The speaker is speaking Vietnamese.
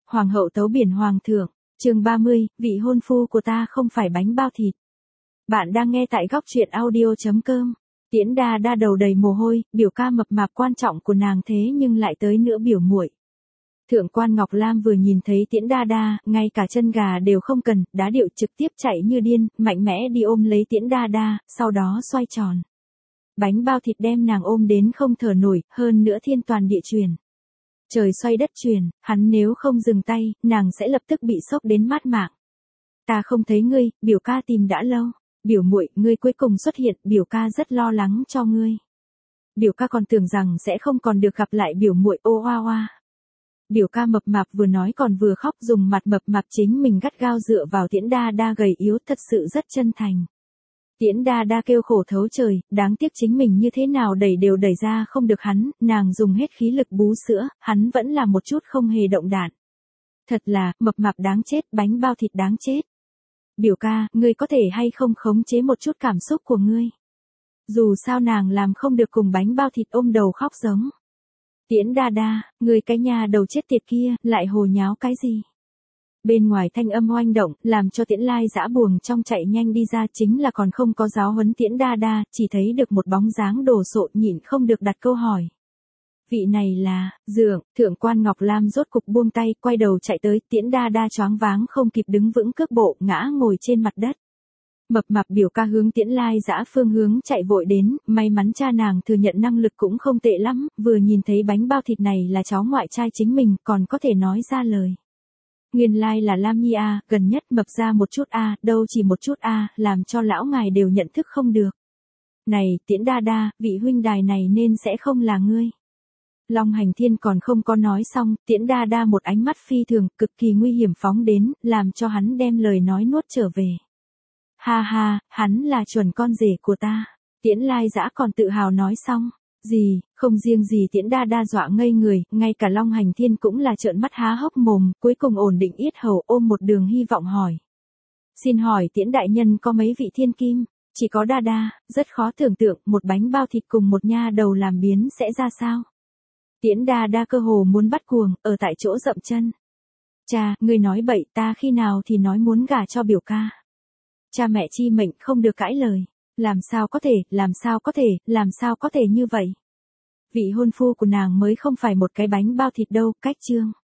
Hoàng hậu tấu biển hoàng thượng, chương 30, vị hôn phu của ta không phải bánh bao thịt. Bạn đang nghe tại góc truyện audio.com. Tiễn Đa Đa đầu đầy mồ hôi, biểu ca mập mạp quan trọng của nàng thế nhưng lại tới nữa biểu muội. Thượng quan Ngọc Lam vừa nhìn thấy Tiễn Đa Đa, ngay cả chân gà đều không cần, đá điệu trực tiếp chạy như điên, mạnh mẽ đi ôm lấy Tiễn Đa Đa, sau đó xoay tròn. Bánh bao thịt đem nàng ôm đến không thở nổi, hơn nữa thiên toàn địa chuyển. Trời xoay đất chuyển, hắn nếu không dừng tay, nàng sẽ lập tức bị sốc đến mát mạng. Ta không thấy ngươi, biểu ca tìm đã lâu. Biểu muội, ngươi cuối cùng xuất hiện, biểu ca rất lo lắng cho ngươi. Biểu ca còn tưởng rằng sẽ không còn được gặp lại biểu muội, ô oa oa. Biểu ca mập mạp vừa nói còn vừa khóc, dùng mặt mập mạp chính mình gắt gao dựa vào Tiễn Đa Đa gầy yếu, thật sự rất chân thành. Tiễn Đa Đa kêu khổ thấu trời, đáng tiếc chính mình như thế nào đẩy đều đẩy ra không được hắn, nàng dùng hết khí lực bú sữa, hắn vẫn là một chút không hề động đạn. Thật là, mập mạp đáng chết, bánh bao thịt đáng chết. Biểu ca, ngươi có thể hay không khống chế một chút cảm xúc của ngươi. Dù sao nàng làm không được cùng bánh bao thịt ôm đầu khóc giống. Tiễn Đa Đa, ngươi cái nhà đầu chết tiệt kia, lại hồ nháo cái gì? Bên ngoài thanh âm oanh động, làm cho Tiễn Lai dã buồng trong chạy nhanh đi ra, chính là còn không có giáo huấn Tiễn Đa Đa, chỉ thấy được một bóng dáng đồ sộ, nhịn không được đặt câu hỏi. Vị này là, Dượng, Thượng quan Ngọc Lam rốt cục buông tay, quay đầu chạy tới, Tiễn Đa Đa choáng váng không kịp đứng vững cước bộ, ngã ngồi trên mặt đất. Mập mạp biểu ca hướng Tiễn Lai dã phương hướng chạy vội đến, may mắn cha nàng thừa nhận năng lực cũng không tệ lắm, vừa nhìn thấy bánh bao thịt này là cháu ngoại trai chính mình, còn có thể nói ra lời. Nguyên lai là Lam Nhi a, gần nhất mập ra một chút a, đâu chỉ một chút a, làm cho lão ngài đều nhận thức không được. Này, Tiễn Đa Đa, vị huynh đài này nên sẽ không là ngươi. Long Hành Thiên còn không có nói xong, Tiễn Đa Đa một ánh mắt phi thường, cực kỳ nguy hiểm phóng đến, làm cho hắn đem lời nói nuốt trở về. Ha ha, hắn là chuẩn con rể của ta. Tiễn Lai dã còn tự hào nói xong. Gì, không riêng gì Tiễn Đa Đa dọa ngây người, ngay cả Long Hành Thiên cũng là trợn mắt há hốc mồm, cuối cùng ổn định yết hầu ôm một đường hy vọng hỏi. Xin hỏi Tiễn đại nhân có mấy vị thiên kim? Chỉ có Đa Đa, rất khó tưởng tượng một bánh bao thịt cùng một nha đầu làm biến sẽ ra sao. Tiễn Đa Đa cơ hồ muốn bắt cuồng, ở tại chỗ dậm chân. Cha, ngươi nói bậy, ta khi nào thì nói muốn gả cho biểu ca. Cha mẹ chi mệnh không được cãi lời. Làm sao có thể, làm sao có thể, làm sao có thể như vậy? Vị hôn phu của nàng mới không phải một cái bánh bao thịt đâu, cách chương.